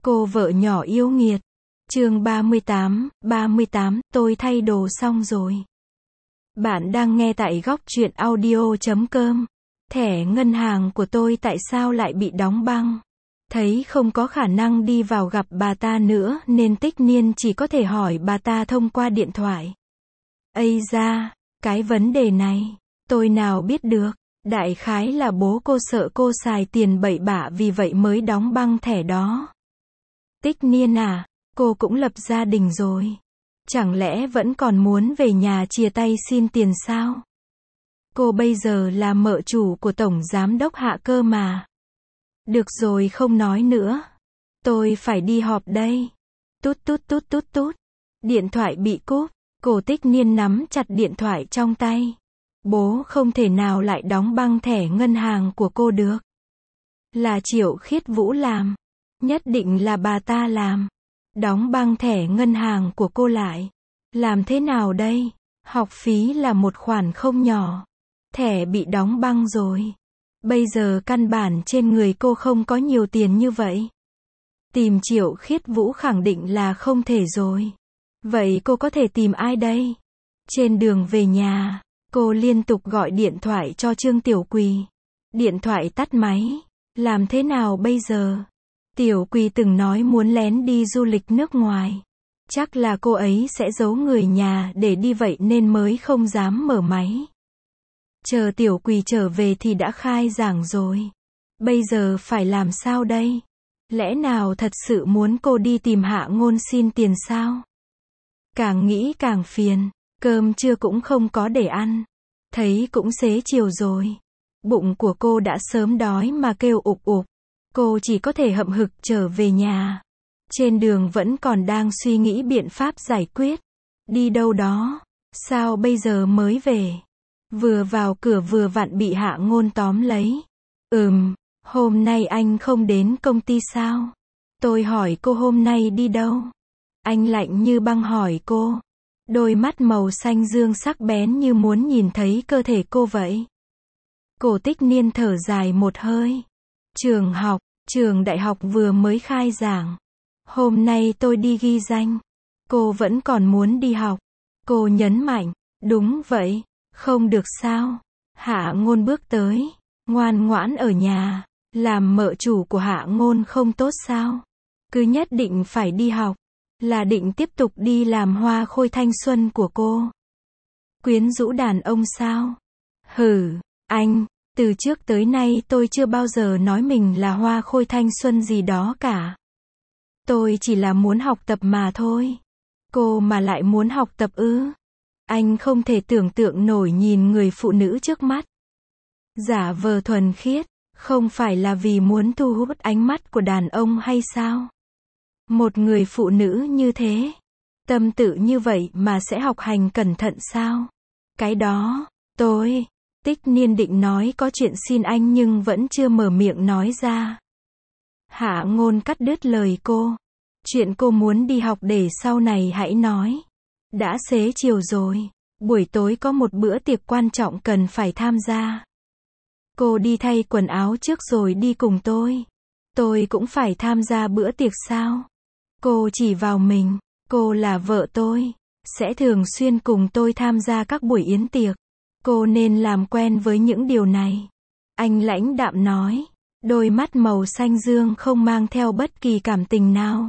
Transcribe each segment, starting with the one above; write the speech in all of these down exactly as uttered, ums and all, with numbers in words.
Cô vợ nhỏ yêu nghiệt. Chương ba mươi tám, ba mươi tám, tôi thay đồ xong rồi. Bạn đang nghe tại góc truyện audio chấm com. Thẻ ngân hàng của tôi tại sao lại bị đóng băng? Thấy không có khả năng đi vào gặp bà ta nữa nên Tích Niên chỉ có thể hỏi bà ta thông qua điện thoại. Ây da, cái vấn đề này, tôi nào biết được. Đại khái là bố cô sợ cô xài tiền bậy bạ vì vậy mới đóng băng thẻ đó. Tích Niên à, cô cũng lập gia đình rồi. Chẳng lẽ vẫn còn muốn về nhà chia tay xin tiền sao? Cô bây giờ là mợ chủ của tổng giám đốc Hạ cơ mà. Được rồi, không nói nữa. Tôi phải đi họp đây. Tút tút tút tút tút. Điện thoại bị cúp. Cô Tích Niên nắm chặt điện thoại trong tay. Bố không thể nào lại đóng băng thẻ ngân hàng của cô được. Là Triệu Khiết Vũ làm. Nhất định là bà ta làm. Đóng băng thẻ ngân hàng của cô lại. Làm thế nào đây? Học phí là một khoản không nhỏ. Thẻ bị đóng băng rồi. Bây giờ căn bản trên người cô không có nhiều tiền như vậy. Tìm Triệu Khiết Vũ khẳng định là không thể rồi. Vậy cô có thể tìm ai đây? Trên đường về nhà, cô liên tục gọi điện thoại cho Trương Tiểu Quỳ. Điện thoại tắt máy. Làm thế nào bây giờ? Tiểu Quỳ từng nói muốn lén đi du lịch nước ngoài. Chắc là cô ấy sẽ giấu người nhà để đi vậy nên mới không dám mở máy. Chờ Tiểu Quỳ trở về thì đã khai giảng rồi. Bây giờ phải làm sao đây? Lẽ nào thật sự muốn cô đi tìm Hạ Ngôn xin tiền sao? Càng nghĩ càng phiền. Cơm trưa cũng không có để ăn. Thấy cũng xế chiều rồi. Bụng của cô đã sớm đói mà kêu ục ục. Cô chỉ có thể hậm hực trở về nhà. Trên đường vẫn còn đang suy nghĩ biện pháp giải quyết. Đi đâu đó? Sao bây giờ mới về? Vừa vào cửa vừa vặn bị Hạ Ngôn tóm lấy. Ừm, hôm nay anh không đến công ty sao? Tôi hỏi cô hôm nay đi đâu? Anh lạnh như băng hỏi cô. Đôi mắt màu xanh dương sắc bén như muốn nhìn thấy cơ thể cô vậy. Cô Tích Niên thở dài một hơi. Trường học, trường đại học vừa mới khai giảng. Hôm nay tôi đi ghi danh. Cô vẫn còn muốn đi học. Cô nhấn mạnh. Đúng vậy. Không được sao? Hạ Ngôn bước tới. Ngoan ngoãn ở nhà. Làm mợ chủ của Hạ Ngôn không tốt sao? Cứ nhất định phải đi học. Là định tiếp tục đi làm hoa khôi thanh xuân của cô. Quyến rũ đàn ông sao? Hừ, anh, từ trước tới nay tôi chưa bao giờ nói mình là hoa khôi thanh xuân gì đó cả. Tôi chỉ là muốn học tập mà thôi. Cô mà lại muốn học tập ư? Anh không thể tưởng tượng nổi nhìn người phụ nữ trước mắt. Giả vờ thuần khiết, không phải là vì muốn thu hút ánh mắt của đàn ông hay sao? Một người phụ nữ như thế, tâm tự như vậy mà sẽ học hành cẩn thận sao? Cái đó, tôi, Tích Niên định nói có chuyện xin anh nhưng vẫn chưa mở miệng nói ra. Hạ Ngôn cắt đứt lời cô. Chuyện cô muốn đi học để sau này hãy nói. Đã xế chiều rồi, buổi tối có một bữa tiệc quan trọng cần phải tham gia. Cô đi thay quần áo trước rồi đi cùng tôi. Tôi cũng phải tham gia bữa tiệc sao? Cô chỉ vào mình. Cô là vợ tôi. Sẽ thường xuyên cùng tôi tham gia các buổi yến tiệc. Cô nên làm quen với những điều này. Anh lãnh đạm nói. Đôi mắt màu xanh dương không mang theo bất kỳ cảm tình nào.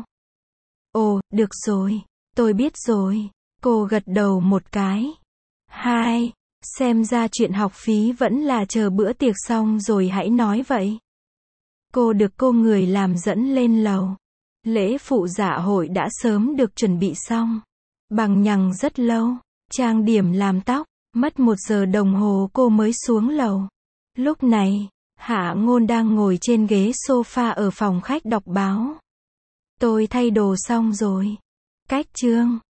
Ồ, được rồi. Tôi biết rồi. Cô gật đầu một cái. Hai, xem ra chuyện học phí vẫn là chờ bữa tiệc xong rồi hãy nói vậy. Cô được cô người làm dẫn lên lầu. Lễ phụ dạ hội đã sớm được chuẩn bị xong. Bằng nhằng rất lâu. Trang điểm làm tóc. Mất một giờ đồng hồ cô mới xuống lầu. Lúc này, Hạ Ngôn đang ngồi trên ghế sofa ở phòng khách đọc báo. Tôi thay đồ xong rồi. Cách Trương,